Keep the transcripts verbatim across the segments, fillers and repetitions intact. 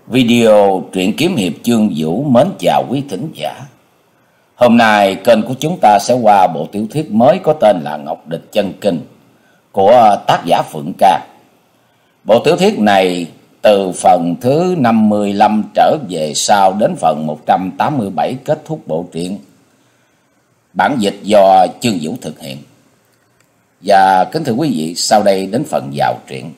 Video truyện kiếm hiệp Chương Vũ mến chào quý thính giả. Hôm nay kênh của chúng ta sẽ qua bộ tiểu thuyết mới có tên là Ngọc Địch Chân Kinh của tác giả Phượng Ca. Bộ tiểu thuyết này từ phần thứ năm mươi lăm trở về sau đến phần một trăm tám mươi bảy kết thúc bộ truyện. Bản dịch do Chương Vũ thực hiện. Và kính thưa quý vị, sau đây đến phần vào truyện.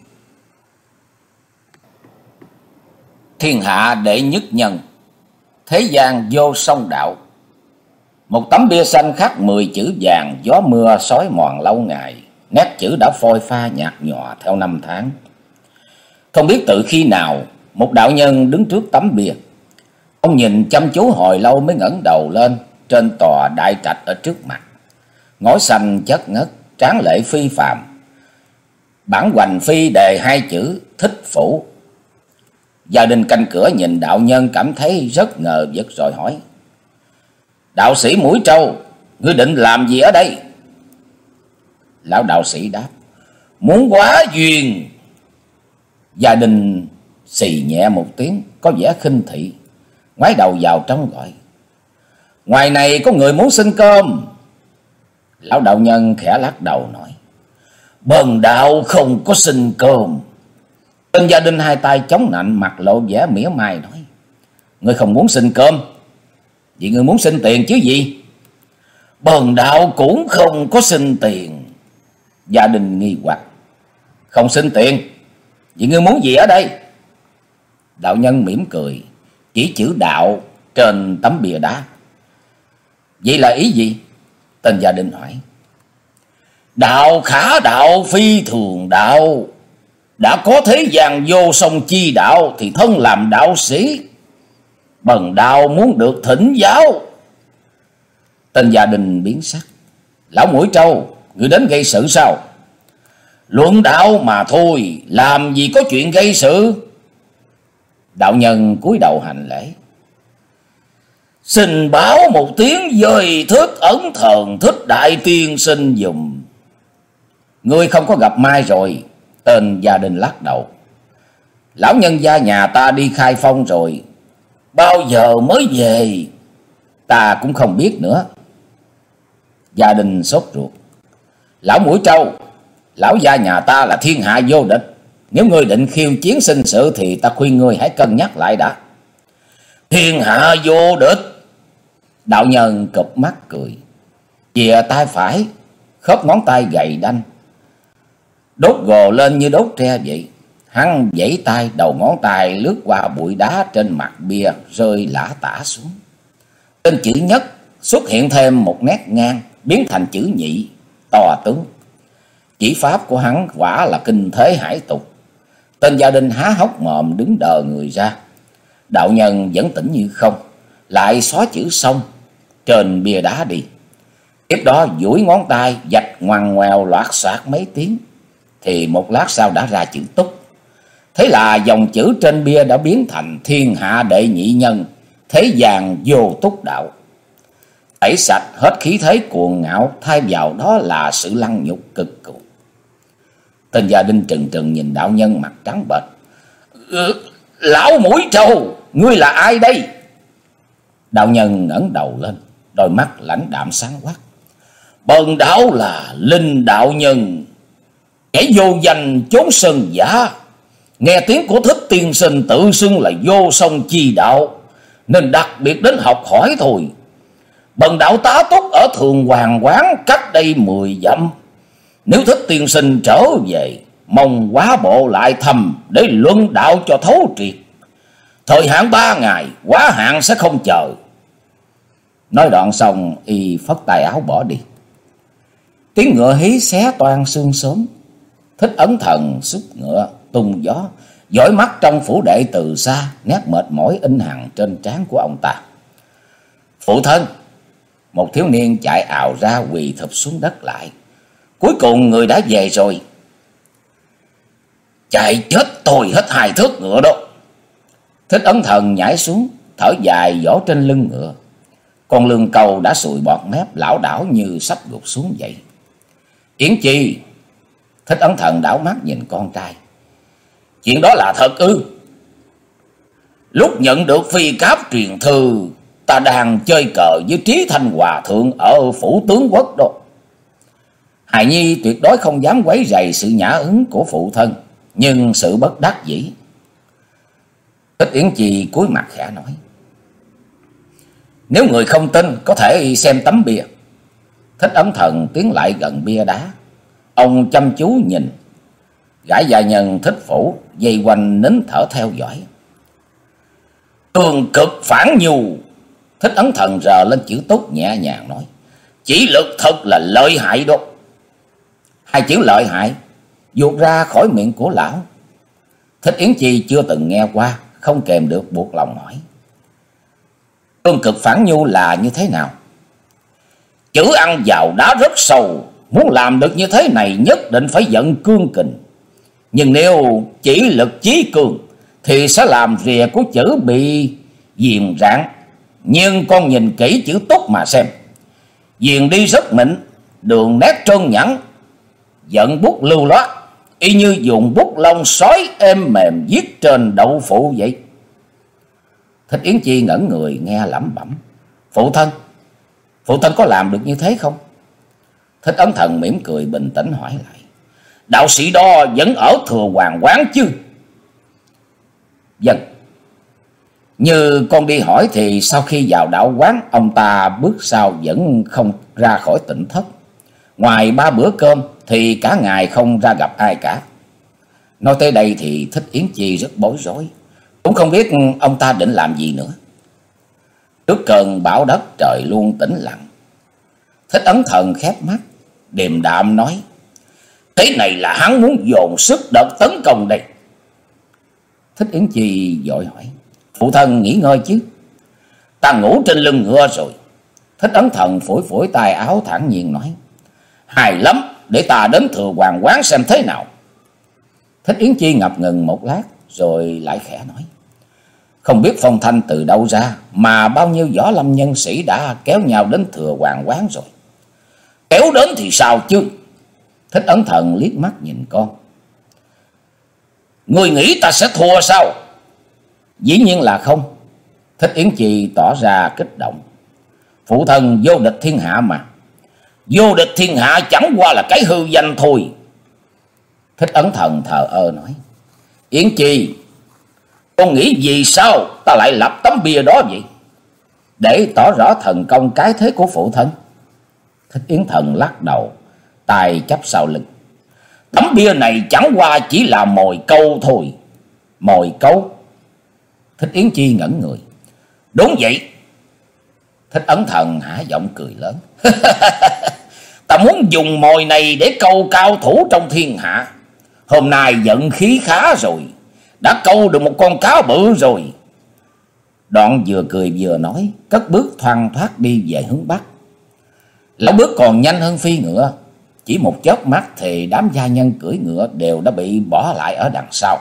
Thiên hạ đệ nhất nhân, thế gian vô song đạo. Một tấm bia xanh khắc mười chữ vàng, gió mưa sói mòn lâu ngày. Nét chữ đã phôi pha nhạt nhòa theo năm tháng. Không biết từ khi nào, một đạo nhân đứng trước tấm bia. Ông nhìn chăm chú hồi lâu mới ngẩng đầu lên. Trên tòa đại trạch ở trước mặt, ngói xanh chất ngất, tráng lệ phi phàm. Bản hoành phi đề hai chữ thích phủ. Gia đình canh cửa nhìn đạo nhân cảm thấy rất ngờ vực rồi hỏi: "Đạo sĩ Mũi Trâu, ngươi định làm gì ở đây?" Lão đạo sĩ đáp: "Muốn quá duyên." Gia đình xì nhẹ một tiếng, có vẻ khinh thị, ngoái đầu vào trong gọi: "Ngoài này có người muốn xin cơm." Lão đạo nhân khẽ lắc đầu nói: "Bần đạo không có xin cơm." Tên gia đình hai tay chống nạnh, mặt lộ vẻ mỉa mai nói: "Ngươi không muốn xin cơm, vậy ngươi muốn xin tiền chứ gì?" "Bần đạo cũng không có xin tiền." Gia đình nghi hoặc: "Không xin tiền, vậy ngươi muốn gì ở đây?" Đạo nhân mỉm cười, chỉ chữ đạo trên tấm bia đá. "Vậy là ý gì?" Tên gia đình hỏi. "Đạo khả đạo phi thường đạo. Đã có thế gian vô song chi đạo thì thân làm đạo sĩ. Bần đạo muốn được thỉnh giáo." Tên gia đình biến sắc: "Lão Mũi Trâu, ngươi đến gây sự sao?" "Luận đạo mà thôi, làm gì có chuyện gây sự." Đạo nhân cúi đầu hành lễ: "Xin báo một tiếng dời thức ẩn thần Thích Đại Tiên sinh dùm." "Ngươi không có gặp mai rồi." Tên gia đình lắc đầu: "Lão nhân gia nhà ta đi khai phong rồi." "Bao giờ mới về?" "Ta cũng không biết nữa." Gia đình sốt ruột: "Lão Mũi Trâu, lão gia nhà ta là thiên hạ vô địch. Nếu ngươi định khiêu chiến sinh sự thì ta khuyên ngươi hãy cân nhắc lại đã." "Thiên hạ vô địch?" Đạo nhân cụp mắt cười, chìa tay phải, khớp ngón tay gầy đanh, đốt gồ lên như đốt tre vậy. Hắn giãy tay, đầu ngón tay lướt qua bụi đá trên mặt bia rơi lả tả xuống. Trên chữ nhất xuất hiện thêm một nét ngang, biến thành chữ nhị, to tướng. Chỉ pháp của hắn quả là kinh thế hải tục. Tên gia đình há hốc mồm đứng đờ người ra. Đạo nhân vẫn tĩnh như không, lại xóa chữ xong trên bia đá đi. Tiếp đó duỗi ngón tay vạch ngoằn ngoèo loạt soạt mấy tiếng, thì một lát sau đã ra chữ túc. Thế là dòng chữ trên bia đã biến thành thiên hạ đệ nhị nhân, thế gian vô túc đạo. Tẩy sạch hết khí thế cuồng ngạo, thay vào đó là sự lăng nhục cực cụ. Tên gia đình trừng trừng nhìn đạo nhân mặt trắng bệch: ừ, "Lão Mũi Trâu, ngươi là ai đây?" Đạo nhân ngẩng đầu lên, đôi mắt lãnh đạm sáng quắc: "Bần đạo là Linh đạo nhân, kẻ vô danh chốn sơn giả. Nghe tiếng của Thích tiên sinh tự xưng là vô song chi đạo, nên đặc biệt đến học hỏi thôi. Bần đạo tá túc ở Thường Hoàng quán cách đây mười dặm. Nếu Thích tiên sinh trở về, mong quá bộ lại thăm để luận đạo cho thấu triệt. Thời hạn ba ngày, quá hạn sẽ không chờ." Nói đoạn xong, y phất tay áo bỏ đi. Tiếng ngựa hí xé toang xương sớm. Thích Ấn Thần xúc ngựa tung gió, dõi mắt trong phủ đệ từ xa, nét mệt mỏi in hằn trên trán của ông ta. "Phụ thân!" Một thiếu niên chạy ào ra, quỳ thụp xuống đất lại: "Cuối cùng người đã về rồi." "Chạy chết tôi hết hai thước ngựa đó." Thích Ấn Thần nhảy xuống, thở dài vỗ trên lưng ngựa. Con lương cầu đã sùi bọt mép, lảo đảo như sắp gục xuống vậy. "Yến Chi!" Thích Ấn Thần đảo mắt nhìn con trai: "Chuyện đó là thật ư?" Lúc nhận được phi cáp truyền thư, ta đang chơi cờ với Trí Thanh Hòa Thượng ở phủ tướng quốc đó. Hài Nhi tuyệt đối không dám quấy rầy sự nhã hứng của phụ thân, nhưng sự bất đắc dĩ. Thích Yến Chi cúi mặt khẽ nói: Nếu người không tin, có thể xem tấm bia. Thích Ấn Thần tiến lại gần bia đá. Ông chăm chú nhìn. Gã gia nhân Thích Phủ dây quanh nín thở theo dõi. Tường cực phản nhu. Thích Ấn Thần rờ lên chữ túc nhẹ nhàng nói: Chỉ lực thật là lợi hại đó. Hai chữ lợi hại vụt ra khỏi miệng của lão. Thích Yến Chi chưa từng nghe qua, không kèm được buộc lòng hỏi: Tương cực phản nhu là như thế nào? Chữ ăn vào đá rất sâu, muốn làm được như thế này nhất định phải vận cương kình. Nhưng nếu chỉ lực chí cường thì sẽ làm rìa của chữ bị viền rạn. Nhưng con nhìn kỹ chữ túc mà xem, viền đi rất mịn, đường nét trơn nhẵn, vận bút lưu loát, y như dùng bút lông sói êm mềm viết trên đậu phụ vậy. Thích Yến Chi ngẩn người nghe lẩm bẩm: Phụ thân, phụ thân có làm được như thế không? Thích Ấn Thần mỉm cười bình tĩnh hỏi lại: Đạo sĩ đó vẫn ở Thừa Hoàng quán chứ? Vâng. Như con đi hỏi thì sau khi vào đạo quán, ông ta bước sau vẫn không ra khỏi tỉnh thất. Ngoài ba bữa cơm thì cả ngày không ra gặp ai cả. Nói tới đây thì Thích Yến Chi rất bối rối, cũng không biết ông ta định làm gì nữa. Trước cơn bão đất trời luôn tĩnh lặng. Thích Ấn Thần khép mắt, điềm đạm nói: Thế này là hắn muốn dồn sức đợt tấn công đây. Thích Yến Chi vội hỏi: Phụ thân nghỉ ngơi chứ? Ta ngủ trên lưng ngựa rồi. Thích Ấn Thần phủi phủi tay áo thản nhiên nói: Hay lắm, để ta đến Thừa Hoàng quán xem thế nào. Thích Yến Chi ngập ngừng một lát rồi lại khẽ nói: Không biết phong thanh từ đâu ra mà bao nhiêu võ lâm nhân sĩ đã kéo nhau đến Thừa Hoàng quán rồi. Kéo đến thì sao chứ? Thích Ấn Thần liếc mắt nhìn con: Người nghĩ ta sẽ thua sao? Dĩ nhiên là không. Thích Yến Chi tỏ ra kích động: Phụ thân vô địch thiên hạ mà. Vô địch thiên hạ chẳng qua là cái hư danh thôi. Thích Ấn Thần thờ ơ nói: Yến Chi, con nghĩ vì sao ta lại lập tấm bia đó vậy? Để tỏ rõ thần công cái thế của phụ thân. Thích Yến Thần lắc đầu, tay chắp sau lưng: Tấm bia này chẳng qua chỉ là mồi câu thôi. Mồi câu? Thích Yến Chi ngẩn người: Đúng vậy. Thích Ấn Thần hả giọng cười lớn: Ta muốn dùng mồi này để câu cao thủ trong thiên hạ. Hôm nay vận khí khá rồi, đã câu được một con cá bự rồi. Đoạn vừa cười vừa nói, cất bước thoăn thoắt đi về hướng bắc. Lão bước còn nhanh hơn phi ngựa. Chỉ một chớp mắt thì đám gia nhân cưỡi ngựa đều đã bị bỏ lại ở đằng sau.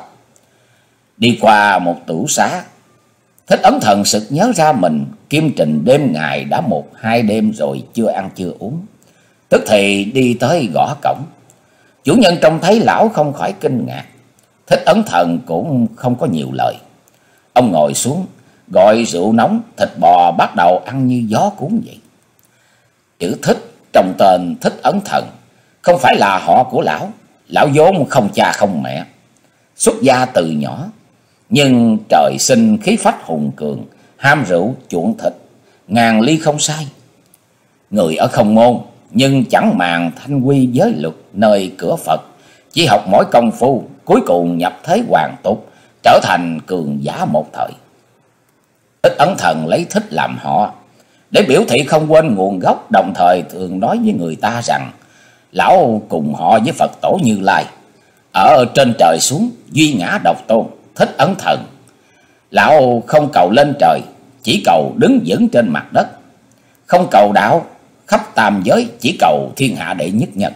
Đi qua một tửu xá, Thích Ấn Thần sực nhớ ra mình Kim Trình đêm ngày đã một hai đêm rồi chưa ăn chưa uống. Tức thì đi tới gõ cổng. Chủ nhân trông thấy lão không khỏi kinh ngạc. Thích Ấn Thần cũng không có nhiều lời. Ông ngồi xuống, gọi rượu nóng, thịt bò bắt đầu ăn như gió cuốn vậy. Chữ Thích trong tên Thích Ấn Thần không phải là họ của lão. Lão vốn không cha không mẹ, xuất gia từ nhỏ, nhưng trời sinh khí phách hùng cường, ham rượu chuộng thịt, ngàn ly không sai. Người ở không môn nhưng chẳng màng thanh quy giới luật nơi cửa Phật, chỉ học mỗi công phu, cuối cùng nhập thế hoàn tục, trở thành cường giả một thời. Thích Ấn Thần lấy thích làm họ để biểu thị không quên nguồn gốc, đồng thời thường nói với người ta rằng lão cùng họ với Phật tổ Như Lai, ở trên trời xuống duy ngã độc tôn. Thích Ấn Thần lão không cầu lên trời, chỉ cầu đứng vững trên mặt đất, không cầu đạo khắp tam giới, chỉ cầu thiên hạ đệ nhất nhân.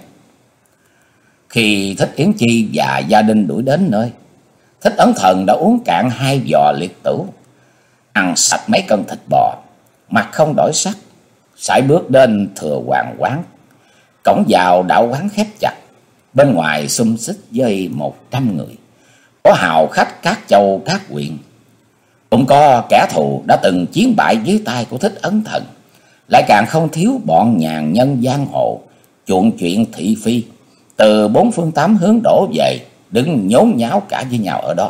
Khi Thích Yến Chi và gia đình đuổi đến nơi, Thích Ấn Thần đã uống cạn hai giò liệt tửu, ăn sạch mấy cân thịt bò, mặt không đổi sắc, sải bước đến Thừa Hoàng quán. Cổng vào đạo quán khép chặt, bên ngoài xum xít với một trăm người, có hào khách các châu các huyện. Cũng có kẻ thù đã từng chiến bại dưới tay của Thích Ấn Thần, lại càng không thiếu bọn nhàn nhân giang hồ chuộng chuyện thị phi từ bốn phương tám hướng đổ về, đứng nhốn nháo cả với nhau ở đó.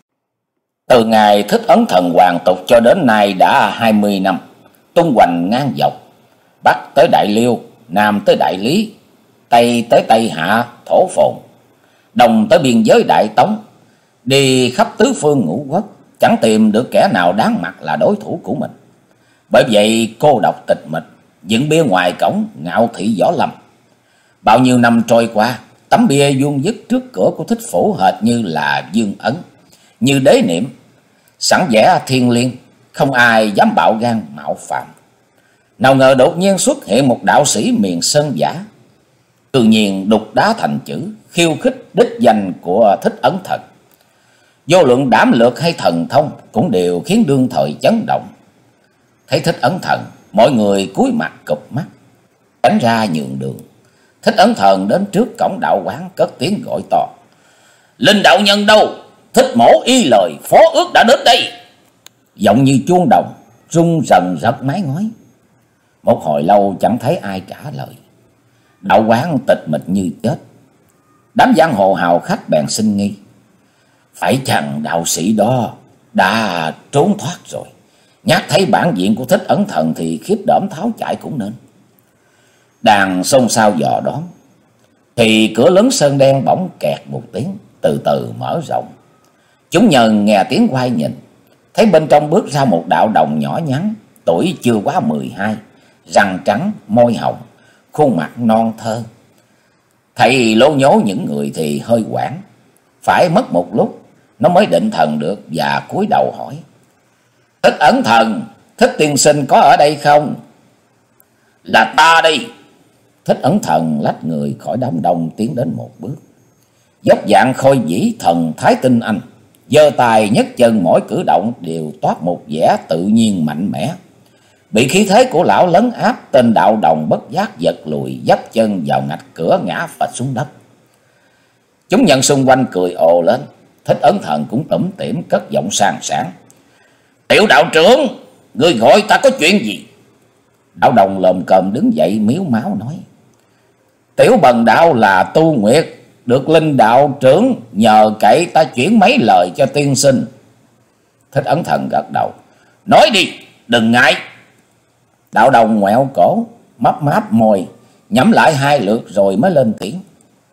Từ ngày Thích Ấn Thần hoàn tục cho đến nay đã hai mươi năm, tung hoành ngang dọc, Bắc tới Đại Liêu, Nam tới Đại Lý, Tây tới Tây Hạ Thổ Phồn, Đông tới biên giới Đại Tống, đi khắp tứ phương ngũ quốc, chẳng tìm được kẻ nào đáng mặt là đối thủ của mình. Bởi vậy cô độc tịch mịch, dựng bia ngoài cổng, ngạo thị võ lâm. Bao nhiêu năm trôi qua, tấm bia vuông vức trước cửa của Thích Phủ hệt như là dương ấn, như đế niệm, sẵn vẻ thiêng liêng, không ai dám bạo gan mạo phạm. Nào ngờ đột nhiên xuất hiện một đạo sĩ miền Sơn giả, tự nhiên đục đá thành chữ, khiêu khích đích danh của Thích Ấn Thần. Vô luận đảm lược hay thần thông cũng đều khiến đương thời chấn động. Thấy Thích Ấn Thần, mọi người cúi mặt cụp mắt, tránh ra nhường đường. Thích Ấn Thần đến trước cổng đạo quán cất tiếng gọi to: "Linh đạo nhân đâu? Thích mổ y lời, phó ước đã đến đây." Giọng như chuông đồng, rung rần rật mái ngói. Một hồi lâu chẳng thấy ai trả lời. Đạo quán tịch mịch như chết. Đám giang hồ hào khách bèn sinh nghi: phải chăng đạo sĩ đó đã trốn thoát rồi? Nhắc thấy bản diện của Thích Ấn Thần thì khiếp đỡm tháo chạy cũng nên. Đàn xôn xao dò đón, thì cửa lớn sơn đen bỗng kẹt một tiếng, từ từ mở rộng. Chúng nhân nghe tiếng quay nhìn, thấy bên trong bước ra một đạo đồng nhỏ nhắn, tuổi chưa quá mười hai, răng trắng, môi hồng, khuôn mặt non thơ. Thầy lố nhố những người thì hơi hoảng, phải mất một lúc nó mới định thần được và cúi đầu hỏi: "Thích Ấn Thần, Thích tiên sinh có ở đây không?" "Là ta đây." Thích Ấn Thần lách người khỏi đám đông tiến đến một bước, dốc dạng khôi vĩ thần thái tinh anh, giơ tài nhấc chân, mỗi cử động đều toát một vẻ tự nhiên mạnh mẽ. Bị khí thế của lão lấn áp, tên đạo đồng bất giác giật lùi, dấp chân vào ngạch cửa ngã phịch xuống đất. Chúng nhân xung quanh cười ồ lên. Thích Ấn Thần cũng tủm tỉm cất giọng sang sảng: "Tiểu đạo trưởng, ngươi gọi ta có chuyện gì?" Đạo đồng lồm cồm đứng dậy miếu máu nói: "Tiểu bần đạo là Tu Nguyệt, được Linh đạo trưởng nhờ cậy ta chuyển mấy lời cho tiên sinh." Thích Ấn Thần gật đầu: "Nói đi, đừng ngại." Đạo đồng ngoẹo cổ, mấp máp môi, nhắm lại hai lượt rồi mới lên tiếng: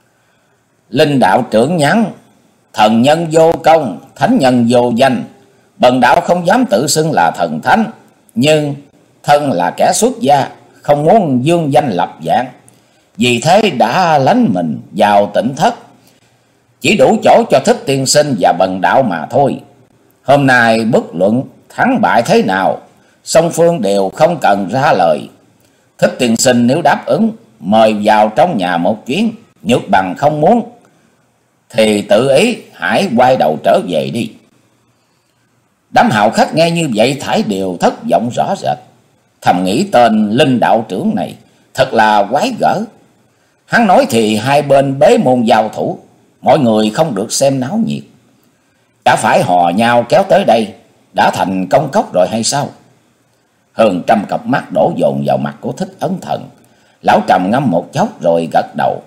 "Linh đạo trưởng nhắn, thần nhân vô công, thánh nhân vô danh. Bần đạo không dám tự xưng là thần thánh, nhưng thân là kẻ xuất gia, không muốn dương danh lập dạng. Vì thế đã lánh mình vào tỉnh thất, chỉ đủ chỗ cho Thích tiên sinh và bần đạo mà thôi. Hôm nay bất luận thắng bại thế nào, song phương đều không cần ra lời. Thích tiên sinh nếu đáp ứng, mời vào trong nhà một chuyến. Nhược bằng không muốn thì tự ý hãy quay đầu trở về đi." Đám hào khách nghe như vậy thải đều thất vọng rõ rệt, thầm nghĩ tên Linh đạo trưởng này thật là quái gở. Hắn nói thì hai bên bế môn giao thủ, mọi người không được xem náo nhiệt. Chả phải hò nhau kéo tới đây đã thành công cốc rồi hay sao? Hơn trăm cặp mắt đổ dồn vào mặt của Thích Ấn Thần. Lão trầm ngâm một chốc rồi gật đầu: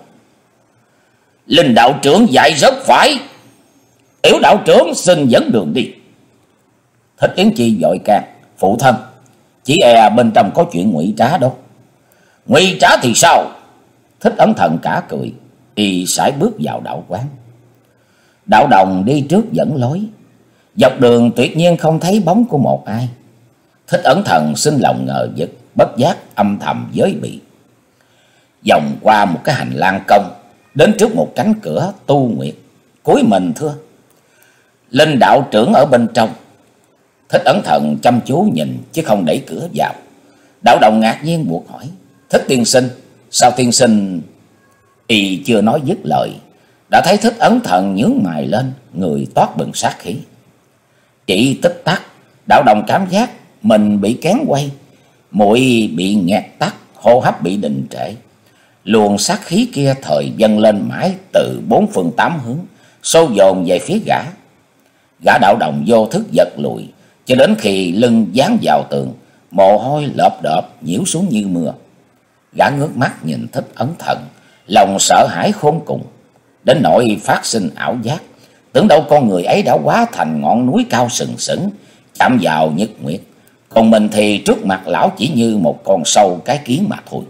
"Linh đạo trưởng dạy rất phải. Tiểu đạo trưởng xin dẫn đường đi." Thích Yến Chi vội can: "Phụ thân, chỉ e bên trong có chuyện ngụy trá đâu." "Ngụy trá thì sao?" Thích Ấn Thần cả cười, y sải bước vào đạo quán. Đạo đồng đi trước dẫn lối, dọc đường tuyệt nhiên không thấy bóng của một ai. Thích Ấn Thần sinh lòng ngờ vực, bất giác âm thầm giới bị. Vòng qua một cái hành lang cong, đến trước một cánh cửa. Tu Nguyệt cúi mình thưa: "Linh đạo trưởng ở bên trong." Thích Ấn Thần chăm chú nhìn chứ không đẩy cửa vào. Đạo đồng ngạc nhiên buộc hỏi: "Thích tiên sinh, sao tiên sinh?" Y chưa nói dứt lời, đã thấy Thích Ấn Thần nhướng mày lên, người toát bừng sát khí. Chỉ tích tắc, đạo đồng cảm giác mình bị kén quay, mũi bị nghẹt tắt, hô hấp bị đình trệ. Luồng sát khí kia thời dâng lên mãi từ bốn phương tám hướng, xô dồn về phía gã. Gã đạo đồng vô thức giật lùi, cho đến khi lưng dán vào tường, mồ hôi lợp đợp nhiễu xuống như mưa. Gã ngước mắt nhìn Thích Ấn Thần, lòng sợ hãi khôn cùng, đến nỗi phát sinh ảo giác, tưởng đâu con người ấy đã hóa thành ngọn núi cao sừng sững, chạm vào nhật nguyệt, còn mình thì trước mặt lão chỉ như một con sâu cái kiến mà thôi.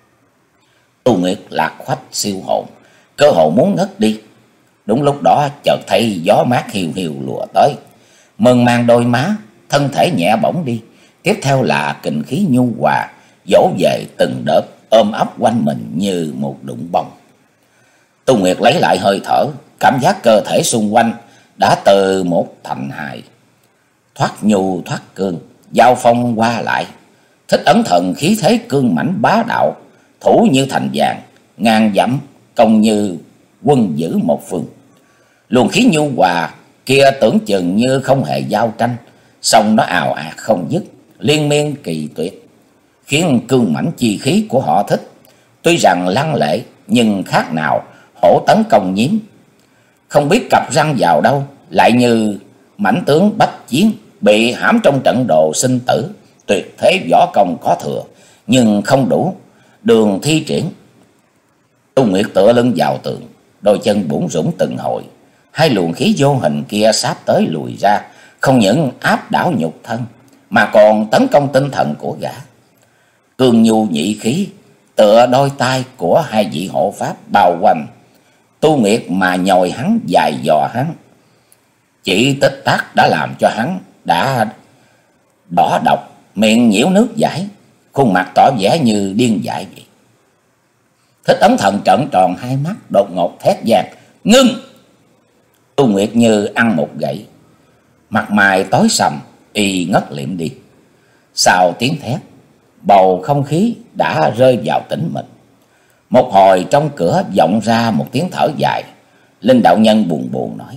Tu Nguyệt lạc khoách siêu hồn, cơ hồ muốn ngất đi. Đúng lúc đó chợt thấy gió mát hiu hiu lùa tới, mơn man đôi má, thân thể nhẹ bỗng đi. Tiếp theo là kình khí nhu hòa dỗ về từng đợt, ôm ấp quanh mình như một đụng bông. Tu Nguyệt lấy lại hơi thở, cảm giác cơ thể xung quanh đã từ một thành hai, thoát nhu thoát cương, giao phong qua lại. Thích Ấn Thần khí thế cương mãnh bá đạo, thủ như thành vàng, ngàn dặm công như quân giữ một phương. Luồng khí nhu hòa kia tưởng chừng như không hề giao tranh, song nó ào ạt không dứt, liên miên kỳ tuyệt, khiến cương mãnh chi khí của họ Thích tuy rằng lăng lệ nhưng khác nào hổ tấn công nhím. Không biết cặp răng vào đâu, lại như mãnh tướng bách chiến bị hãm trong trận đồ sinh tử. Tuyệt thế võ công có thừa nhưng không đủ đường thi triển. Tu Nguyệt tựa lưng vào tường, đôi chân bủn rủn từng hồi. Hai luồng khí vô hình kia sáp tới lùi ra, không những áp đảo nhục thân mà còn tấn công tinh thần của gã. Cương nhu nhị khí tựa đôi tay của hai vị hộ pháp bao quanh Tu Nguyệt mà nhồi hắn, dài dò hắn. Chỉ tích tắc đã làm cho hắn đã đỏ độc, miệng nhiễu nước dãi, khuôn mặt tỏ vẻ như điên dại vậy. Thích Ấn Thần trợn tròn hai mắt, đột ngột thét vang: "Ngưng!" Tu Nguyệt như ăn một gậy, mặt mày tối sầm, y ngất liệm đi. Sau tiếng thét, bầu không khí đã rơi vào tĩnh mịch. Một hồi trong cửa vọng ra một tiếng thở dài. Linh đạo nhân buồn buồn nói: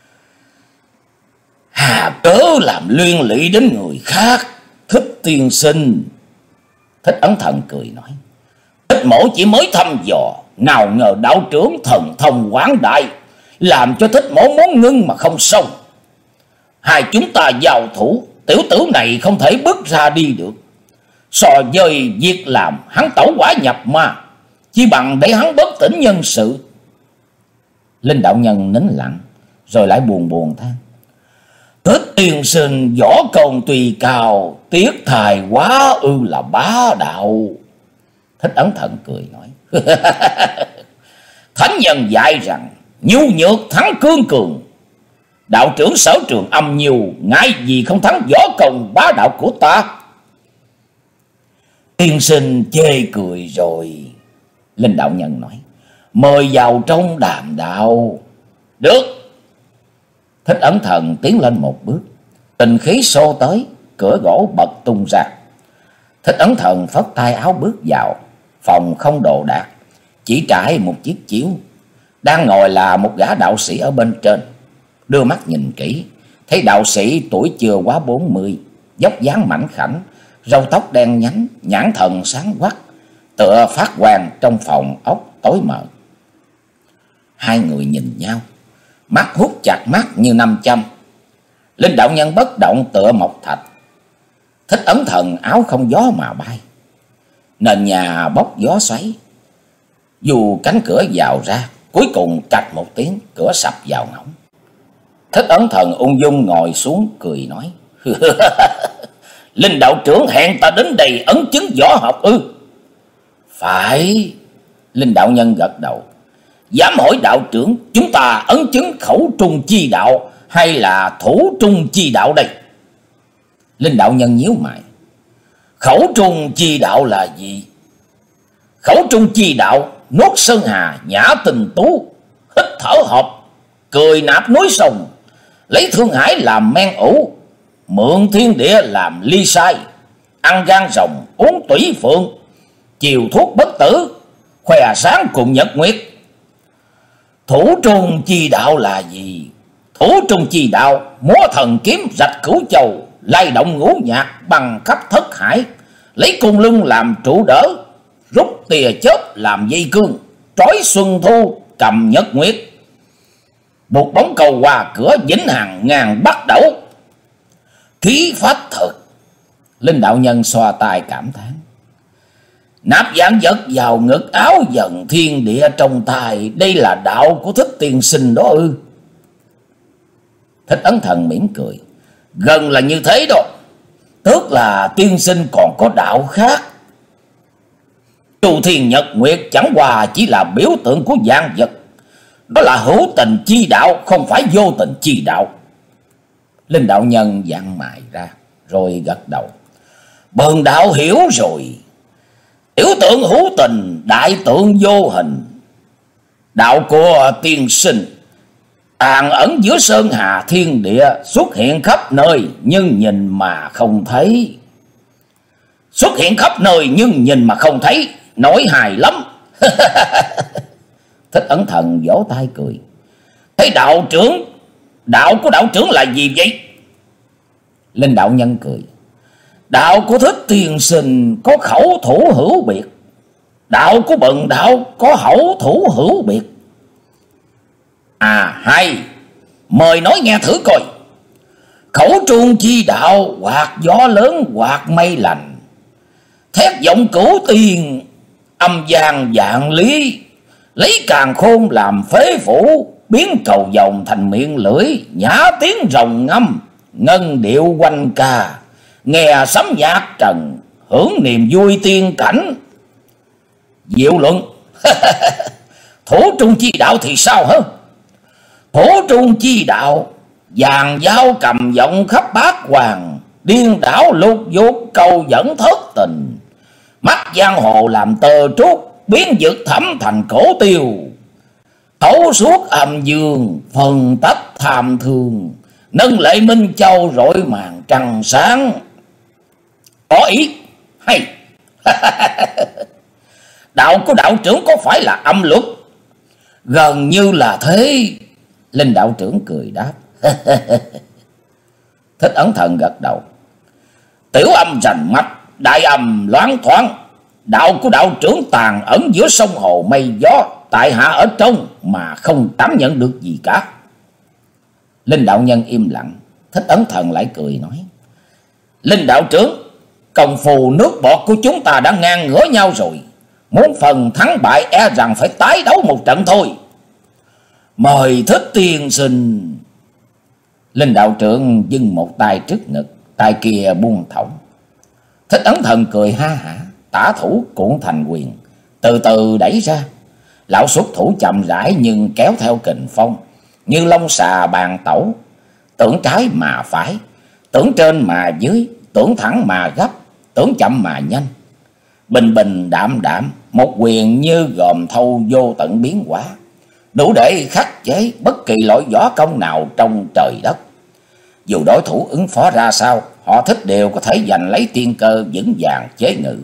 "Hà cớ làm liên lụy đến người khác, Thích tiên sinh." Thích Ấn Thần cười nói: "Thích mổ chỉ mới thăm dò, nào ngờ đạo trưởng thần thông quảng đại, làm cho Thích mổ muốn ngưng mà không xong. Hai chúng ta giao thủ, tiểu tử này không thể bước ra đi được. So với việc làm hắn tẩu hỏa nhập ma, chỉ bằng để hắn bất tỉnh nhân sự." Linh đạo nhân nín lặng, rồi lại buồn buồn than: "Thích tiên sinh võ công tùy cao, tiếc thài quá ư là bá đạo." Thích Ấn Thần cười nói: "Thánh nhân dạy rằng nhu nhược thắng cương cường. Đạo trưởng sở trường âm nhu, ngại gì không thắng võ công bá đạo của ta?" "Tiên sinh chê cười rồi." Linh đạo nhân nói: "Mời vào trong đàm đạo." "Được." Thích Ấn Thần tiến lên một bước, tình khí xô tới, cửa gỗ bật tung ra. Thích Ấn Thần phất tay áo bước vào. Phòng không đồ đạc, chỉ trải một chiếc chiếu. Đang ngồi là một gã đạo sĩ ở bên trên. Đưa mắt nhìn kỹ, thấy đạo sĩ tuổi chưa quá bốn mươi, dốc dáng mảnh khảnh, râu tóc đen nhánh, nhãn thần sáng quắc, tựa phát quang trong phòng ốc tối mờ. Hai người nhìn nhau, mắt hút chặt mắt như nam châm. Linh đạo nhân bất động tựa mộc thạch. Thích Ấn Thần áo không gió mà bay. Nền nhà bốc gió xoáy. Dù cánh cửa vào ra, cuối cùng cạch một tiếng, cửa sập vào ngỗng. Thích Ấn Thần ung dung ngồi xuống cười nói: "Linh đạo trưởng hẹn ta đến đây ấn chứng võ học ư?" "Phải." Linh đạo nhân gật đầu. "Dám hỏi đạo trưởng, chúng ta ấn chứng khẩu trung chi đạo hay là thủ trung chi đạo đây?" Linh đạo nhân nhíu mày. "Khẩu trung chi đạo là gì?" "Khẩu trung chi đạo, nuốt sơn hà, nhã tình tú, hít thở hợp, cười nạp núi sông, lấy thương hải làm men ủ, mượn thiên địa làm ly sai, ăn gan rồng, uống tủy phượng, chiều thuốc bất tử, khoe sáng cùng nhật nguyệt." "Thủ trung chi đạo là gì?" "Thủ trung chi đạo, múa thần kiếm rạch cửu châu, lay động ngũ nhạc bằng khắp thất hải, lấy cung lưng làm trụ đỡ, rút tia chớp làm dây cương, trói xuân thu cầm nhật nguyệt, buộc bóng cầu qua cửa vĩnh hằng ngàn bắt đẩu." khí phách thật. Linh đạo nhân xoa tay cảm thán. Nạp vạn vật vào ngực áo dần thiên địa trong tay, đây là đạo của Thích tiên sinh đó ư? Thích Ấn Thần mỉm cười. Gần là như thế đó. Tức là tiên sinh còn có đạo khác. Chu thiên nhật nguyệt chẳng qua chỉ là biểu tượng của vạn vật. Đó là hữu tình chi đạo, không phải vô tình chi đạo. Linh đạo nhân dặn mài ra rồi gật đầu. Bần đạo hiểu rồi. Tiểu tượng hữu tình, đại tượng vô hình. Đạo của tiên sinh tàn ẩn giữa sơn hà thiên địa, xuất hiện khắp nơi nhưng nhìn mà không thấy. Xuất hiện khắp nơi nhưng nhìn mà không thấy, nói hài lắm. Thích Ấn Thần vỗ tay cười. Thế đạo trưởng, đạo của đạo trưởng là gì vậy? Linh đạo nhân cười. Đạo của Thích tiên sinh có khẩu thủ hữu biệt. Đạo của bần đạo có hậu thủ hữu biệt. À hay, mời nói nghe thử coi. Khẩu trung chi đạo, hoặc gió lớn hoặc mây lành. Thét giọng cửu tiền, âm vang vạn lý. Lấy càn khôn làm phế phủ, biến cầu vồng thành miệng lưỡi. Nhã tiếng rồng ngâm, ngân điệu quanh ca. Nghe sấm nhạc trần, hưởng niềm vui tiên cảnh. Diệu luận. Thủ trung chi đạo thì sao hả? Thủ trung chi đạo, vàng dao cầm giọng khắp bát hoàng. Điên đảo lục dục cầu dẫn thất tình. Mắt giang hồ làm tơ trút, biến vực thẳm thành cổ tiêu. Thấu suốt âm dương, phần tách tham thương. Nâng lệ Minh Châu rọi màn trăng sáng. Có ý hay. Đạo của đạo trưởng có phải là âm luật? Gần như là thế. Linh đạo trưởng cười đáp. Thích Ấn Thần gật đầu. Tiểu âm rành mạch, đại âm loáng thoáng. Đạo của đạo trưởng tàn ẩn giữa sông hồ mây gió. Tại hạ ở trong mà không cảm nhận được gì cả. Linh đạo nhân im lặng. Thích Ấn Thần lại cười nói. Linh đạo trưởng, công phu nước bọt của chúng ta đã ngang ngửa nhau rồi. Muốn phần thắng bại e rằng phải tái đấu một trận thôi. Mời Thích tiên sinh. Linh đạo trưởng dâng một tay trước ngực, tay kia buông thõng. Thích Ấn Thần cười ha hả, tả thủ cuộn thành quyền, từ từ đẩy ra. Lão xuất thủ chậm rãi nhưng kéo theo kình phong, như lông xà bàn tẩu. Tưởng trái mà phải, tưởng trên mà dưới, tưởng thẳng mà gấp, tưởng chậm mà nhanh. Bình bình đạm đạm, một quyền như gồm thâu vô tận biến hóa, đủ để khắc chế bất kỳ loại võ công nào trong trời đất. Dù đối thủ ứng phó ra sao, họ thích đều có thể giành lấy tiên cơ vững vàng chế ngự.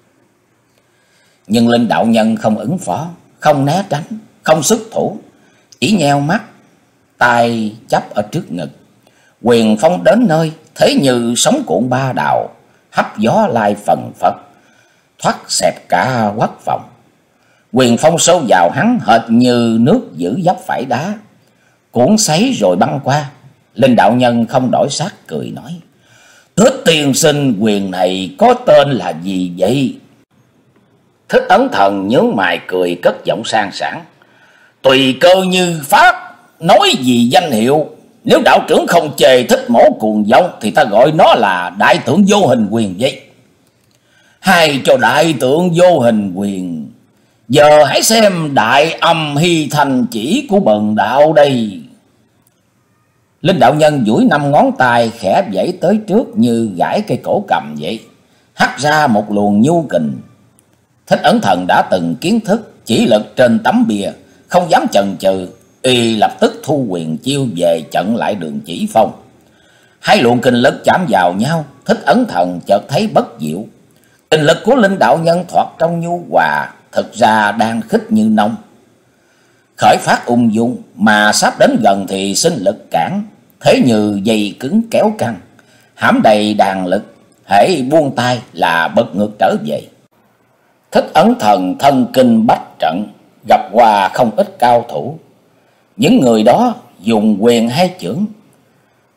Nhưng Linh đạo nhân không ứng phó, không né tránh, không xuất thủ, chỉ nheo mắt, tay chắp ở trước ngực. Quyền phong đến nơi, thế như sóng cuộn ba đào, hấp gió lai phần phật, thoát xẹp cả quất phòng. Quyền phong sâu vào hắn hệt như nước giữ dấp phải đá, cuốn sấy rồi băng qua. Linh đạo nhân không đổi sắc cười nói. Thích tiên sinh, quyền này có tên là gì vậy? Thích Ấn Thần nhướng mày cười cất giọng sang sảng. Tùy cơ như pháp, nói gì danh hiệu. Nếu đạo trưởng không chê thích mổ cuồng vong thì ta gọi nó là đại tượng vô hình quyền vậy. Hay cho đại tượng vô hình quyền. Giờ hãy xem đại âm hy thành chỉ của bần đạo đây. Linh đạo nhân duỗi năm ngón tay khẽ vẫy tới trước như gãi cây cổ cầm vậy, hắt ra một luồng nhu kình. Thích Ấn Thần đã từng kiến thức chỉ lực trên tấm bìa, không dám chần chừ, y lập tức thu quyền chiêu về chặn lại đường chỉ phong. Hai luồng kinh lực chạm vào nhau, Thích Ấn Thần chợt thấy bất diệu. Kinh lực của Linh đạo nhân thoạt trong nhu hòa, thực ra đang khích như nông. Khởi phát ung dung, mà sắp đến gần thì sinh lực cản, thế như dây cứng kéo căng, hãm đầy đàn lực, hễ buông tay là bật ngược trở về. Thích Ấn Thần thân kinh bách trận, gặp qua không ít cao thủ. Những người đó dùng quyền hay chưởng,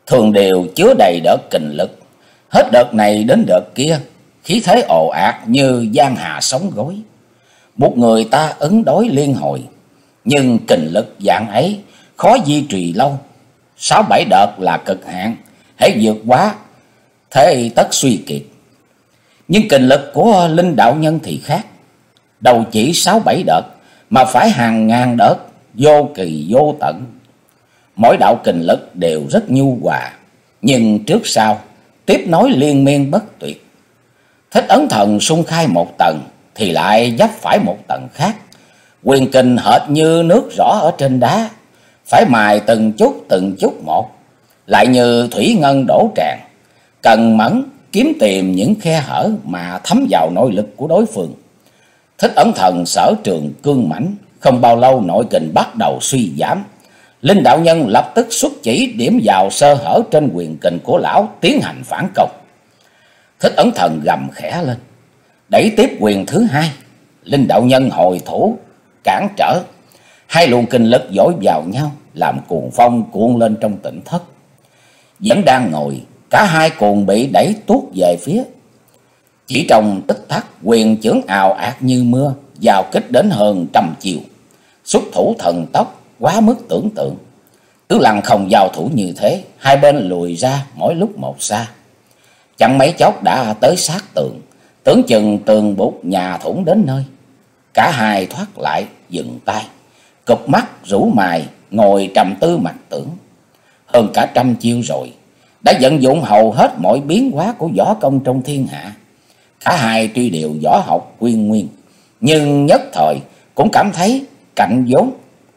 thường đều chứa đầy đợt kình lực. Hết đợt này đến đợt kia, khí thế ồ ạt như giang hà sóng gối. Một người ta ứng đối liên hồi, nhưng kình lực dạng ấy khó duy trì lâu. Sáu bảy đợt là cực hạn, hãy vượt quá thế tất suy kiệt. Nhưng kình lực của Linh đạo nhân thì khác, đâu chỉ sáu bảy đợt mà phải hàng ngàn đợt, vô kỳ vô tận. Mỗi đạo kình lực đều rất nhu hòa, nhưng trước sau tiếp nối liên miên bất tuyệt. Thích Ấn Thần xung khai một tầng thì lại dấp phải một tầng khác. Quyền kình hệt như nước rõ ở trên đá, phải mài từng chút từng chút một, lại như thủy ngân đổ tràn, cần mẫn kiếm tìm những khe hở mà thấm vào nội lực của đối phương. Thích Ấn Thần sở trường cương mãnh, không bao lâu nội kình bắt đầu suy giảm. Linh đạo nhân lập tức xuất chỉ điểm vào sơ hở trên quyền kình của lão, tiến hành phản công. Thích Ấn Thần gầm khẽ lên, đẩy tiếp quyền thứ hai. Linh đạo nhân hồi thủ cản trở, hai luồng kình lực dội vào nhau, làm cuồng phong cuộn lên trong tỉnh thất. Vẫn đang ngồi, cả hai cùng bị đẩy tuốt về phía. Chỉ trong tích tắc, quyền chưởng ào ạt như mưa, vào kích đến hơn trăm chiều, xuất thủ thần tốc quá mức tưởng tượng. Tứ Lăng không giao thủ như thế, hai bên lùi ra mỗi lúc một xa. Chẳng mấy chốc đã tới sát tường, tưởng chừng tường bục nhà thủng đến nơi. Cả hai thoát lại dừng tay, cụp mắt rũ mày, ngồi trầm tư mặt tưởng. Hơn cả trăm chiêu rồi, đã vận dụng hầu hết mọi biến hóa của võ công trong thiên hạ. Cả hai tuy đều võ học quyên nguyên, nhưng nhất thời cũng cảm thấy cạnh vốn,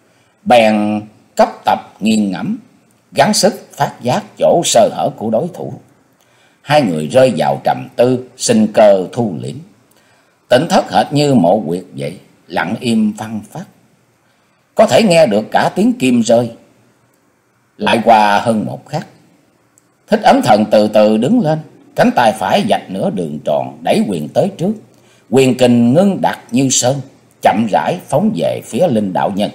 bèn cấp tập nghiền ngẫm, gắng sức phát giác chỗ sơ hở của đối thủ. Hai người rơi vào trầm tư, sinh cơ thu liễm. Tỉnh thất hệt như mộ quyệt vậy, lặng im phăng phắc, có thể nghe được cả tiếng kim rơi. Lại qua hơn một khắc, Thích Ấn Thần từ từ đứng lên, cánh tay phải vạch nửa đường tròn, đẩy quyền tới trước. Quyền kình ngưng đặt như sơn, chậm rãi phóng về phía Linh đạo nhân.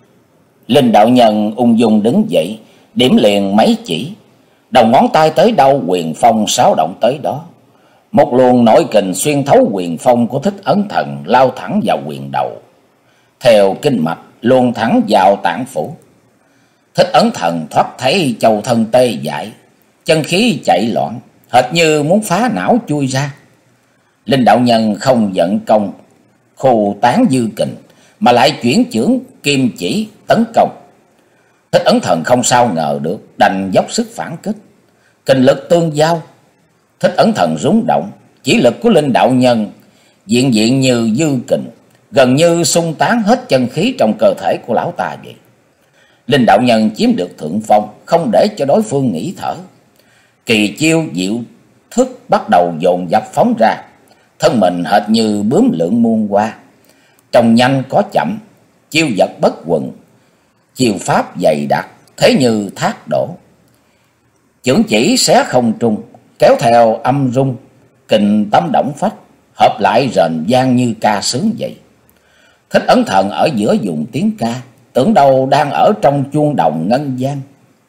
Linh đạo nhân ung dung đứng dậy, điểm liền mấy chỉ, đầu ngón tay tới đâu quyền phong xáo động tới đó. Một luồng nội kình xuyên thấu quyền phong của Thích Ấn Thần, lao thẳng vào quyền đầu, theo kinh mạch luồn thẳng vào tạng phủ. Thích Ấn Thần thoát thấy châu thân tê dại, chân khí chạy loạn, hệt như muốn phá não chui ra. Linh đạo nhân không giận công khu tán dư kình, mà lại chuyển chưởng kim chỉ tấn công. Thích Ấn Thần không sao ngờ được, đành dốc sức phản kích. Kình lực tương giao, Thích Ấn Thần rúng động, chỉ lực của Linh đạo nhân diện diện như dư kình, gần như xung tán hết chân khí trong cơ thể của lão ta vậy. Linh đạo nhân chiếm được thượng phong, không để cho đối phương nghỉ thở. Kỳ chiêu diệu thức bắt đầu dồn dập phóng ra, thân mình hệt như bướm lượn muôn hoa, trong nhanh có chậm, chiêu vật bất quần, chiêu pháp dày đặc, thế như thác đổ. Chưởng chỉ xé không trung, kéo theo âm rung, kình tâm động phách, hợp lại rền vang như ca sướng vậy. Thích Ấn Thần ở giữa dùng tiếng ca, tưởng đâu đang ở trong chuông đồng ngân vang.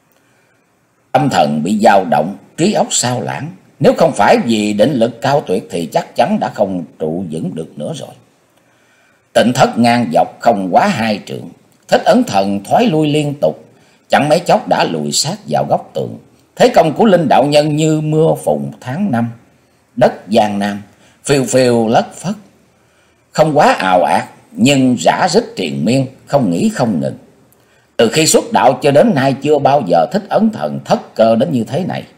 Tâm thần bị dao động, trí óc sao lãng. Nếu không phải vì định lực cao tuyệt thì chắc chắn đã không trụ vững được nữa rồi. Tịnh thất ngang dọc không quá hai trượng, Thích Ấn Thần thoái lui liên tục, chẳng mấy chốc đã lùi sát vào góc tường. Thế công của Linh đạo nhân như mưa phùn tháng năm, đất Giang Nam phiêu phiêu lất phất, không quá ào ạt nhưng rã rít triền miên, không nghỉ không ngừng. Từ khi xuất đạo cho đến nay chưa bao giờ Thích Ấn Thần thất cơ đến như thế này.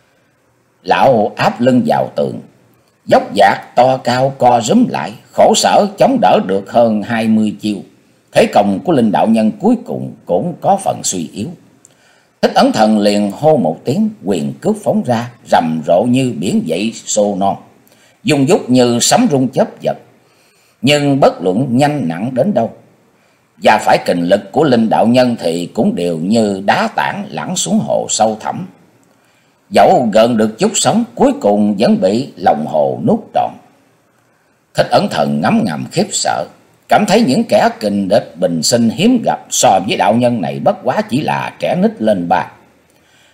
Lão áp lưng vào tường, dốc dạc to cao co rúm lại, khổ sở chống đỡ được hơn hai mươi chiêu. Thế công của Linh đạo nhân cuối cùng cũng có phần suy yếu. Thích Ấn Thần liền hô một tiếng, quyền cước phóng ra, rầm rộ như biển dậy xô non, dung dút như sấm rung chớp giật. Nhưng bất luận nhanh nặng đến đâu, và phải kình lực của Linh đạo nhân thì cũng đều như đá tảng lặn xuống hồ sâu thẳm. Dẫu gần được chút sống, cuối cùng vẫn bị lòng hồ nuốt trọn. Thích Ấn Thần ngấm ngầm khiếp sợ, cảm thấy những kẻ kình địch bình sinh hiếm gặp, so với đạo nhân này bất quá chỉ là trẻ nít lên ba.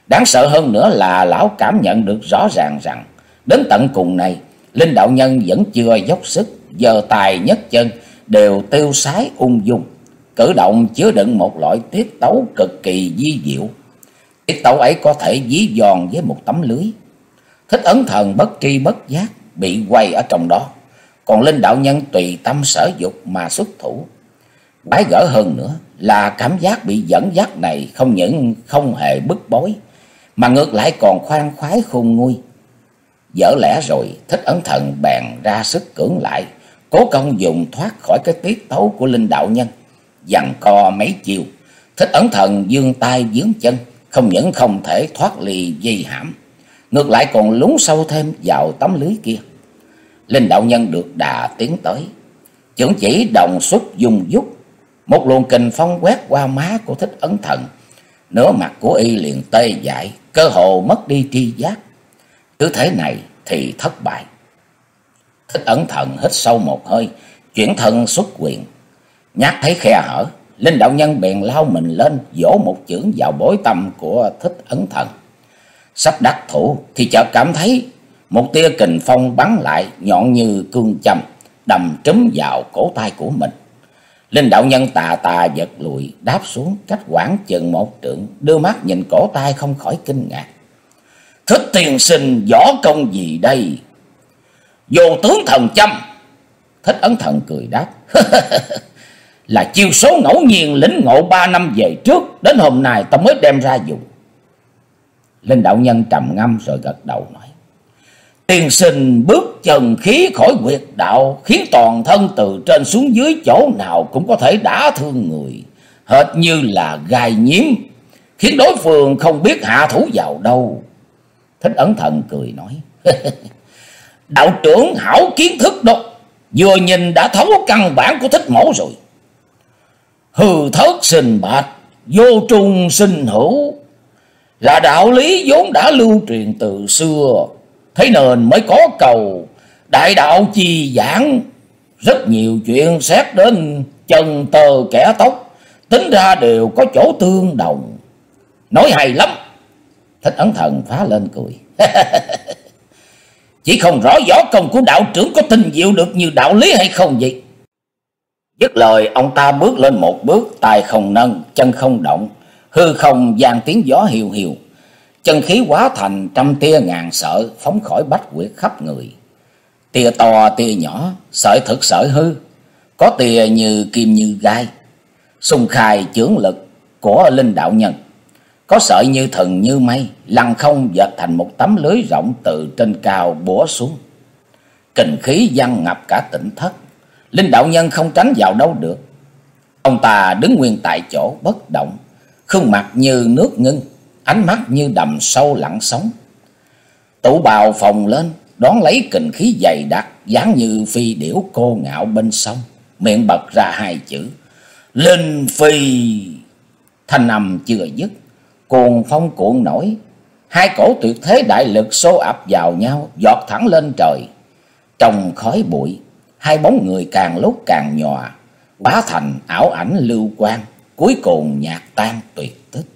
Đáng sợ hơn nữa là lão cảm nhận được rõ ràng rằng đến tận cùng này, Linh đạo nhân vẫn chưa dốc sức, giơ tài nhấc chân đều tiêu sái ung dung, cử động chứa đựng một loại tiết tấu cực kỳ di diệu. Tiết tấu ấy có thể dí giòn với một tấm lưới. Thích Ấn Thần bất tri bất giác bị quay ở trong đó, còn Linh đạo nhân tùy tâm sở dục mà xuất thủ. Quái gở hơn nữa là cảm giác bị dẫn dắt này không những không hề bức bối, mà ngược lại còn khoan khoái khôn nguôi. Dở lẽ rồi, Thích Ấn Thần bèn ra sức cưỡng lại, cố công dùng thoát khỏi cái tiết tấu của Linh đạo nhân. Giằng co mấy chiều, Thích Ấn Thần giương tay giương chân, không những không thể thoát ly dây hãm, ngược lại còn lún sâu thêm vào tấm lưới kia. Linh đạo nhân được đà tiến tới, chưởng chỉ đồng xuất dùng dút, một luồng kình phong quét qua má của Thích Ấn Thần, nửa mặt của y liền tê dại, cơ hồ mất đi tri giác. Cứ thế này thì thất bại. Thích Ấn Thần hít sâu một hơi, chuyển thân xuất quyền. Nhát thấy khe hở, Linh đạo nhân bèn lao mình lên, vỗ một chưởng vào bối tâm của Thích Ấn Thần. Sắp đắc thủ thì chợt cảm thấy một tia kình phong bắn lại, nhọn như cương châm, đâm trúng vào cổ tay của mình. Linh đạo nhân tà tà giật lùi, đáp xuống cách khoảng chừng một trượng, đưa mắt nhìn cổ tay không khỏi kinh ngạc. Thích tiên sinh võ công gì đây? Vô tướng thần châm. Thích Ấn Thần cười đáp. Là chiêu số ngẫu nhiên lĩnh ngộ ba năm về trước, đến hôm nay ta mới đem ra dùng. Linh đạo nhân trầm ngâm rồi gật đầu nói. Tiên sinh bước chân khí khỏi huyệt đạo, khiến toàn thân từ trên xuống dưới chỗ nào cũng có thể đả thương người, hệt như là gai nhiễm, khiến đối phương không biết hạ thủ vào đâu. Thích Ấn Thần cười nói. Đạo trưởng hảo kiến thức đó, vừa nhìn đã thấu căn bản của Thích mẫu rồi. Hư thất sinh bạch, vô trung sinh hữu, là đạo lý vốn đã lưu truyền từ xưa, thế nên mới có cầu đại đạo chi giảng. Rất nhiều chuyện xét đến chân tơ kẻ tóc, tính ra đều có chỗ tương đồng. Nói hay lắm. Thích Ấn Thần phá lên cười. Chỉ không rõ võ công của đạo trưởng có tinh diệu được như đạo lý hay không vậy? Dứt lời, ông ta bước lên một bước, tay không nâng, chân không động, hư không vang tiếng gió hiu hiu. Chân khí hóa thành trăm tia ngàn sợi, phóng khỏi bách huyệt khắp người. Tia to tia nhỏ, sợi thực sợi hư, có tia như kim như gai, xung khai chưởng lực của Linh đạo nhân. Có sợi như thần như mây, lăng không dệt thành một tấm lưới rộng từ trên cao bủa xuống. Kình khí văng ngập cả tỉnh thất, Linh đạo nhân không tránh vào đâu được. Ông ta đứng nguyên tại chỗ bất động, khuôn mặt như nước ngưng, ánh mắt như đầm sâu lặng sóng. Tụ bào phồng lên, đón lấy kình khí dày đặc, dáng như phi điểu cô ngạo bên sông, miệng bật ra hai chữ Linh Phi. Thanh âm chưa dứt, cuồng phong cuộn nổi, hai cổ tuyệt thế đại lực xô ập vào nhau, giọt thẳng lên trời. Trong khói bụi, hai bóng người càng lúc càng nhòa, hóa thành ảo ảnh lưu quang, cuối cùng nhạt tan tuyệt tích.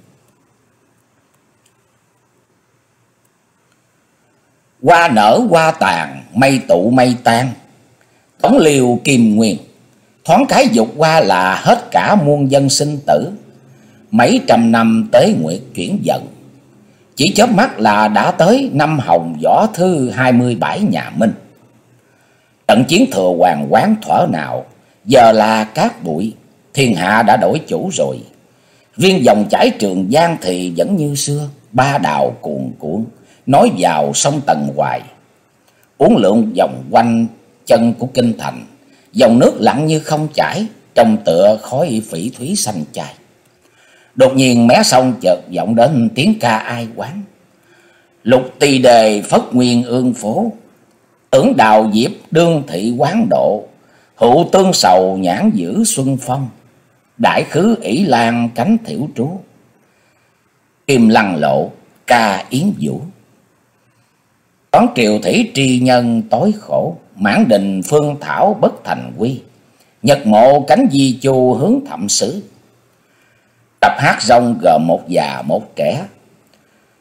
Hoa nở hoa tàn, mây tụ mây tan, tống liều kim nguyên. Thoáng cái dục qua là hết cả muôn dân sinh tử, mấy trăm năm tế nguyệt chuyển dần. Chỉ chớp mắt là đã tới năm Hồng Võ thứ hai mươi bảy nhà Minh. Trận chiến thừa hoàng quán thuở nào, giờ là cát bụi, thiên hạ đã đổi chủ rồi. Riêng dòng chảy Trường Giang thì vẫn như xưa, ba đào cuồn cuộn, nói vào sông Tần Hoài. Uốn lượn vòng quanh chân của kinh thành, dòng nước lặng như không chảy, trông tựa khói phỉ thúy xanh chai. Đột nhiên mé sông chợt vọng đến tiếng ca ai oán. Lục tỳ đề phất nguyên ương phố, tưởng đào diệp đương thị quán độ, hữu tương sầu nhãn giữ xuân phong, đại khứ ỷ lan cánh thiểu trú. Kim lăng lộ ca yến vũ, toán triều thủy tri nhân tối khổ, mãn đình phương thảo bất thành quy, nhật mộ cánh di chu hướng thẩm xứ. Tập hát rong gồm một già một trẻ,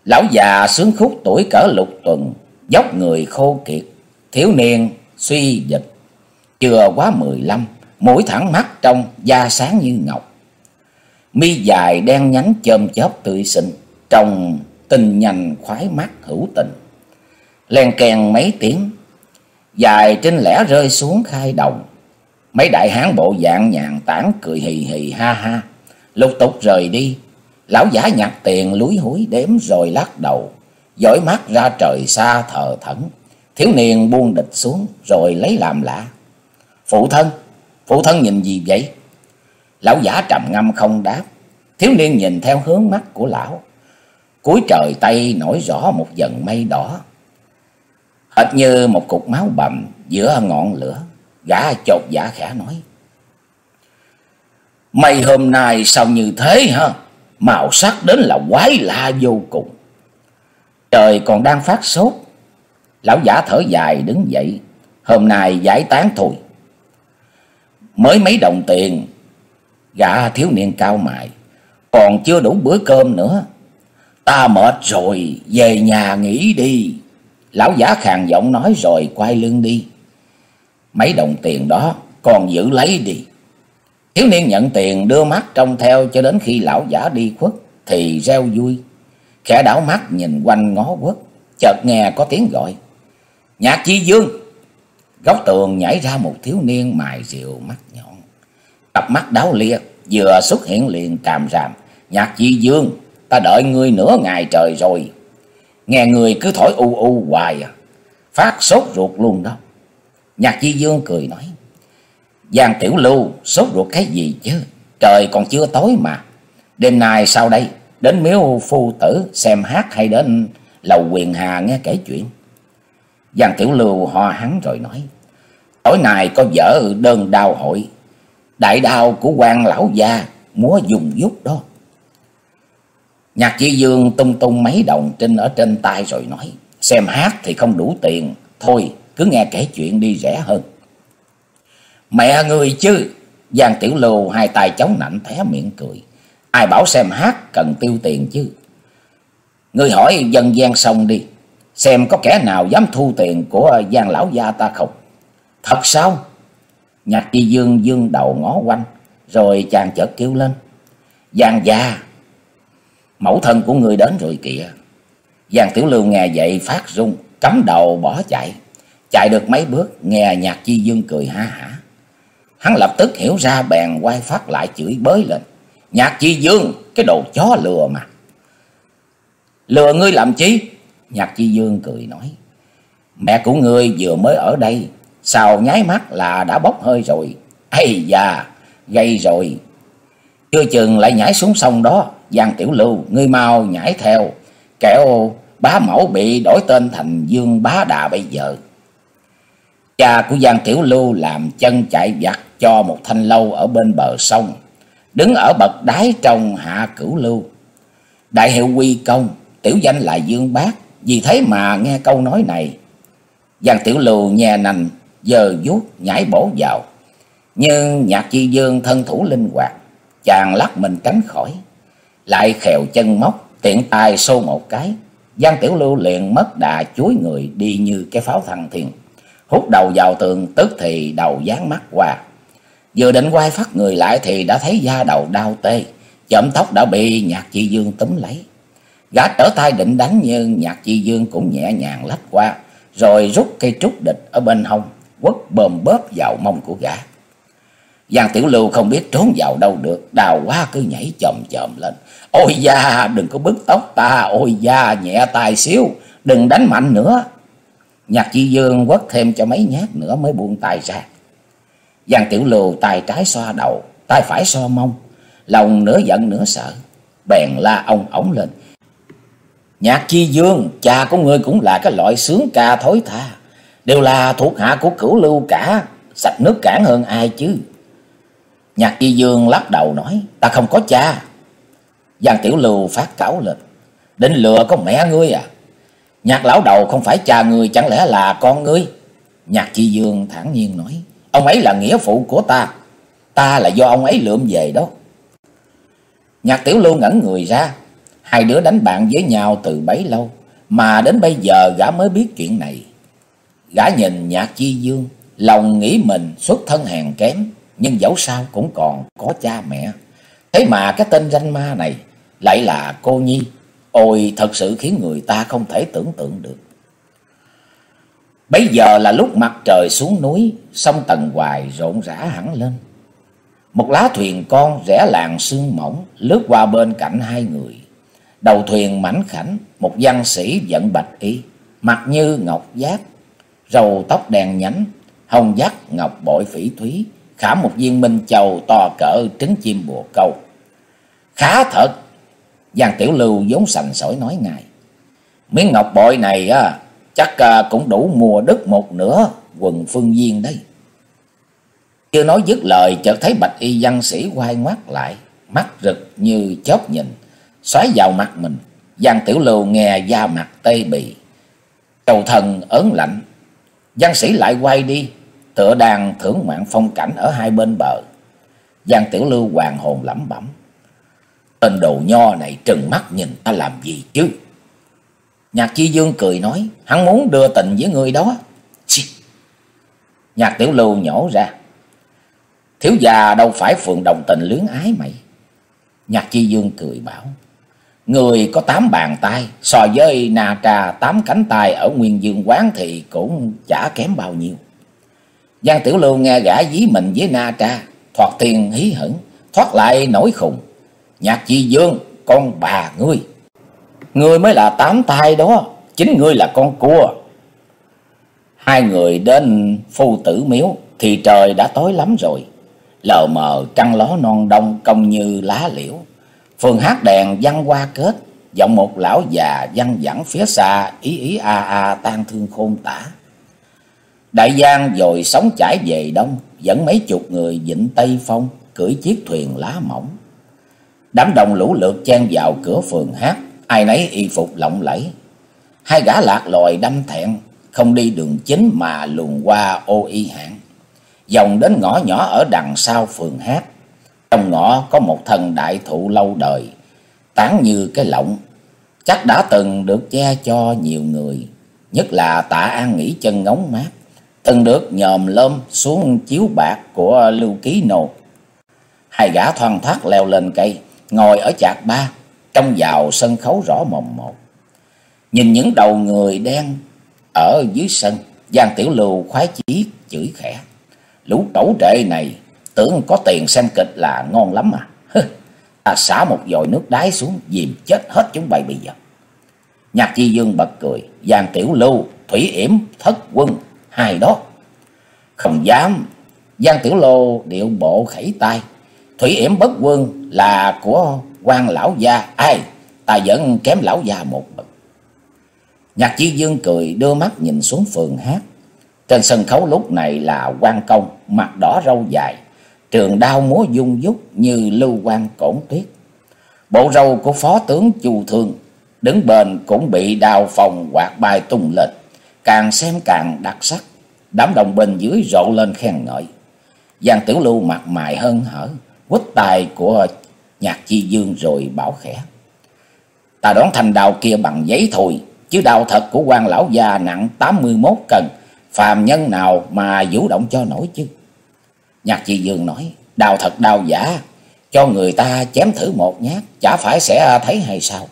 Lão già sướng khúc tuổi cỡ lục tuần, dốc người khô kiệt, thiếu niên suy dịch, chưa quá mười lăm, mũi thẳng mắt trong, da sáng như ngọc. Mi dài đen nhánh chôm chớp tươi xinh, trông tình nhanh khoái mắt hữu tình. Len keng mấy tiếng, dài trên lẻ rơi xuống khai đồng. Mấy đại hán bộ dạng nhàn tản cười hì hì ha ha, lục tục rời đi. Lão giả nhặt tiền lúi húi đếm rồi lắc đầu, dõi mắt ra trời xa thờ thẫn. Thiếu niên buông địch xuống rồi lấy làm lạ. Phụ thân, phụ thân nhìn gì vậy? Lão giả trầm ngâm không đáp. Thiếu niên nhìn theo hướng mắt của lão. Cuối trời Tây nổi rõ một dần mây đỏ, hệt như một cục máu bầm giữa ngọn lửa. Gã chột dạ khẽ nói: mây hôm nay sao như thế hả? Màu sắc đến là quái lạ vô cùng. Trời còn đang phát sốt. Lão giả thở dài đứng dậy. Hôm nay giải tán thôi. Mới mấy đồng tiền. Gã thiếu niên cao mày: còn chưa đủ bữa cơm nữa. Ta mệt rồi, về nhà nghỉ đi. Lão giả khàn giọng nói rồi quay lưng đi. Mấy đồng tiền đó còn giữ lấy đi. Thiếu niên nhận tiền đưa mắt trông theo cho đến khi lão giả đi khuất thì reo vui. Khẽ đảo mắt nhìn quanh ngó quất, chợt nghe có tiếng gọi: Nhạc Chi Dương. Góc tường nhảy ra một thiếu niên mài rượu mắt nhọn, cặp mắt đáo lia, vừa xuất hiện liền càm ràm: Nhạc Chi Dương, ta đợi ngươi nửa ngày trời rồi. Nghe người cứ thổi u u hoài à, phát sốt ruột luôn đó. Nhạc Chi Dương cười nói: Giang Tiểu Lưu, sốt ruột cái gì chứ? Trời còn chưa tối mà. Đêm nay sao đây? Đến miếu phu tử xem hát hay đến lầu Quyền Hà nghe kể chuyện? Giang Tiểu Lưu ho hắn rồi nói: Tối nay có vở đơn đao hội, đại đao của quan lão gia múa dùng dút đó. Nhạc Chi Dương tung tung mấy đồng trinh ở trên tay rồi nói: Xem hát thì không đủ tiền, thôi cứ nghe kể chuyện đi rẻ hơn. Mẹ người chứ! Giang Tiểu Lưu hai tay chống nạnh thé miệng cười: Ai bảo xem hát cần tiêu tiền chứ? Ngươi hỏi dân gian sông đi, xem có kẻ nào dám thu tiền của Giang lão gia ta không? Thật sao? Nhạc Chi Dương dương đầu ngó quanh, rồi chàng chợt kêu lên: Giang gia, mẫu thân của người đến rồi kìa. Giang Tiểu Lưu nghe vậy phát run, cắm đầu bỏ chạy. Chạy được mấy bước, nghe Nhạc Chi Dương cười ha hả. Hắn lập tức hiểu ra, bèn quay phát lại chửi bới lên: Nhạc Chi Dương, cái đồ chó lừa mà. Lừa ngươi làm chi? Nhạc Chi Dương cười nói: Mẹ của ngươi vừa mới ở đây, sao nháy mắt là đã bốc hơi rồi. Ây da, gây rồi. Chưa chừng lại nhảy xuống sông đó. Giang Tiểu Lưu, ngươi mau nhảy theo, kẻo bá mẫu bị đổi tên thành Dương Bá Đà bây giờ. Cha của Giang Tiểu Lưu làm chân chạy vặt cho một thanh lâu ở bên bờ sông, đứng ở bậc đáy trong Hạ Cửu Lưu. Đại hiệu quy công, tiểu danh là Dương Bác, vì thế mà nghe câu nói này. Giang Tiểu Lưu nhè nành giơ vuốt nhảy bổ vào, nhưng Nhạc Chi Dương thân thủ linh hoạt, chàng lắc mình tránh khỏi, lại khèo chân móc tiện tay xô một cái. Giang Tiểu Lưu liền mất đà chuối người đi như cái pháo thăng thiên, hút đầu vào tường, tức thì đầu dán mắt qua. Vừa định quay phát người lại thì đã thấy da đầu đau tê, chậm tóc đã bị Nhạc Chi Dương túm lấy. Gã trở tay định đánh, nhưng Nhạc Chi Dương cũng nhẹ nhàng lách qua, rồi rút cây trúc địch ở bên hông, quất bơm bóp vào mông của gã. Giang Tiểu Lưu không biết trốn vào đâu được, đau quá cứ nhảy chồm chồm lên: Ôi da, đừng có bứt tóc ta, ôi da, nhẹ tay xíu, đừng đánh mạnh nữa. Nhạc Chi Dương quất thêm cho mấy nhát nữa mới buông tay ra. Giang Tiểu Lưu tay trái xoa đầu, tay phải xoa mông, lòng nửa giận nửa sợ, bèn la ông ổng lên: Nhạc Chi Dương, cha của ngươi cũng là cái loại sướng ca thối tha, đều là thuộc hạ của Cửu Lưu cả, sạch nước cản hơn ai chứ. Nhạc Chi Dương lắc đầu nói: Ta không có cha. Giang Tiểu Lưu phát cáu lên: Định lừa có mẹ ngươi à? Nhạc lão đầu không phải cha ngươi, chẳng lẽ là con ngươi? Nhạc Chi Dương thản nhiên nói: Ông ấy là nghĩa phụ của ta, ta là do ông ấy lượm về đó. Nhạc Tiểu Lưu ngẩn người ra, Hai đứa đánh bạn với nhau từ bấy lâu, mà đến bây giờ gã mới biết chuyện này. Gã nhìn Nhạc Chi Dương, lòng nghĩ mình xuất thân hèn kém, nhưng dẫu sao cũng còn có cha mẹ. Thế mà cái tên danh ma này lại là cô nhi. Ôi, thật sự khiến người ta không thể tưởng tượng được. Bấy giờ là lúc mặt trời xuống núi, sông Tần Hoài rộn rã hẳn lên. Một lá thuyền con rẽ làng sương mỏng lướt qua bên cạnh hai người. Đầu thuyền mảnh khảnh, một văn sĩ vận bạch y, mặt như ngọc giác, râu tóc đen nhánh, hồng dắt ngọc bội phỉ thúy, khảm một viên minh châu to cỡ trứng chim bồ câu. Khá thật, Giang Tiểu Lưu vốn sành sỏi nói ngay. Miếng ngọc bội này á, chắc cũng đủ mua đất một nửa quần phương viên đấy. Chưa nói dứt lời, chợt thấy bạch y văn sĩ quay ngoắt lại, mắt rực như chớp nhìn, xoáy vào mặt mình. Giang Tiểu Lưu nghe da mặt tê bì, đầu thần ớn lạnh. Văn sĩ lại quay đi, tựa đang thưởng ngoạn phong cảnh ở hai bên bờ. Giang Tiểu Lưu hoàng hồn lẩm bẩm: tên đồ nho này trừng mắt nhìn ta làm gì chứ? Nhạc Chi Dương cười nói: hắn muốn đưa tình với người đó. Chị. Nhạc Tiểu Lưu nhổ ra: thiếu già đâu phải phường đồng tình luyến ái mày. Nhạc Chi Dương cười bảo: người có tám bàn tay, so với Na Tra tám cánh tay ở Nguyên Dương quán thì cũng chả kém bao nhiêu. Giang Tiểu Lưu nghe gã dí mình với Na Tra, thoạt tiền hí hửng, thoát lại nổi khùng. Nhạc Chi Dương, con bà ngươi, ngươi mới là tám tay đó, chính ngươi là con cua. Hai người đến Phu Tử Miếu thì trời đã tối lắm rồi. Lờ mờ trăng ló non đông cong như lá liễu. Phường hát đèn văng qua kết, giọng một lão già văng vẳng phía xa ý ý a a tan thương khôn tả. Đại giang dồi sóng chảy về đông, dẫn mấy chục người vịnh Tây Phong cưỡi chiếc thuyền lá mỏng. Đám đông lũ lượt chen vào cửa phường hát, ai nấy y phục lộng lẫy. Hai gã lạc lòi đâm thẹn, không đi đường chính mà luồn qua ô y hạng, dòng đến ngõ nhỏ ở đằng sau phường hát. Trong ngõ có một thân đại thụ lâu đời, tán như cái lọng, chắc đã từng được che cho nhiều người, nhất là Tạ An nghỉ chân ngóng mát, từng được nhòm lơm xuống chiếu bạc của Lưu Ký Nô. Hai gã thoăn thoắt leo lên cây, ngồi ở chạc ba, trông vào sân khấu rõ mồn một. Nhìn những đầu người đen ở dưới sân, Giang Tiểu Lưu khoái chí chửi khẽ: lũ trẩu trệ này tưởng có tiền xem kịch là ngon lắm à. Ta xả một vòi nước đáy xuống, dìm chết hết chúng bay bây giờ. Nhạc Chi Dương bật cười: Giang Tiểu Lưu, Thủy Yểm, Thất Quân, hai đó. Không dám. Giang Tiểu Lưu điệu bộ khẩy tay: Thủy Yểm Bất Quân là của quan lão gia, ai ta vẫn kém lão gia một bậc. Nhạc Chi Dương cười đưa mắt nhìn xuống phường hát. Trên sân khấu lúc này là Quan Công, mặt đỏ râu dài, trường đao múa dung dúc như lưu quan cổn tuyết. Bộ râu của phó tướng Chu Thương đứng bên cũng bị đao phòng quạt bay tung lên, càng xem càng đặc sắc. Đám đồng bên dưới rộ lên khen ngợi. Giang Tiểu Lưu mặt mày hân hở, quýt tài của Nhạc Chi Dương rồi bảo khẽ: ta đoán thanh đao kia bằng giấy thôi, chứ đao thật của quan lão già nặng tám mươi mốt cân, phàm nhân nào mà vũ động cho nổi chứ. Nhạc Chi Dương nói: đao thật đao giả, cho người ta chém thử một nhát, chả phải sẽ thấy hay sao?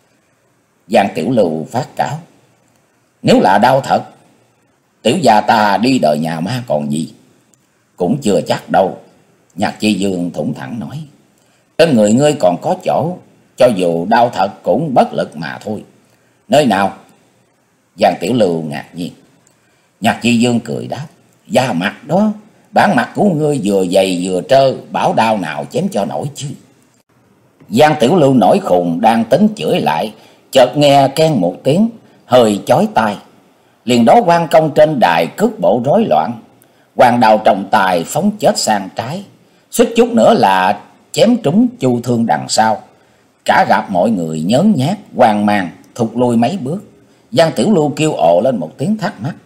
Giang Tiểu Lưu phát cáo: nếu là đao thật, tiểu gia ta đi đời nhà ma còn gì. Cũng chưa chắc đâu. Nhạc Chi Dương thủng thẳng nói: trên người ngươi còn có chỗ, cho dù đao thật cũng bất lực mà thôi. Nơi nào? Giang Tiểu Lưu ngạc nhiên. Nhạc Chi Dương cười đáp: da mặt đó, bản mặt của ngươi vừa dày vừa trơ, bảo đao nào chém cho nổi chứ. Giang Tiểu Lưu nổi khùng đang tính chửi lại, chợt nghe keng một tiếng hơi chói tai. Liền đó Quan Công trên đài cước bộ rối loạn, hoàng đào trọng tài phóng chết sang trái, suýt chút nữa là chém trúng Chu Thương đằng sau. Cả gặp mọi người nhớn nhát hoang mang thụt lui mấy bước. Giang Tiểu Lưu kêu ồ lên một tiếng thắc mắc: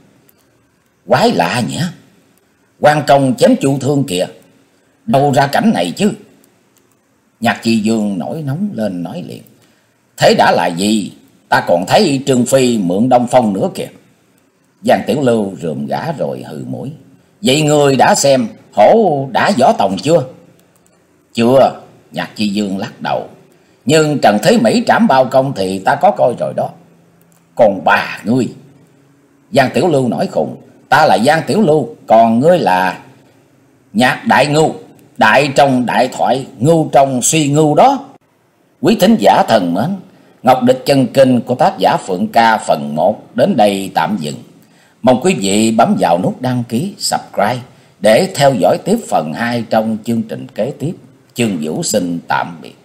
quái lạ nhỉ, Quan Công chém Chu Thương kìa, đâu ra cảnh này chứ? Nhạc Chi Dương nổi nóng lên nói liền: Thế đã là gì? Ta còn thấy Trương Phi mượn Đông Phong nữa kìa. Giang Tiểu Lưu rườm gã rồi hừ mũi. Vậy người đã xem hổ đã võ tòng chưa? Chưa. Nhạc Chi Dương lắc đầu. Nhưng Trần Thế Mỹ trảm bao công thì ta có coi rồi đó. Còn bà ngươi? Giang Tiểu Lưu nổi khùng. Ta là Giang Tiểu Lưu, còn ngươi là Nhạc Đại Ngưu. Đại trong đại thoại, ngưu trong suy ngưu đó. Quý thính giả thần mến, Ngọc Địch Chân Kinh của tác giả Phượng Ca phần một đến đây tạm dừng. Mong quý vị bấm vào nút đăng ký, subscribe để theo dõi tiếp phần hai trong chương trình kế tiếp. Chương Vũ xin tạm biệt.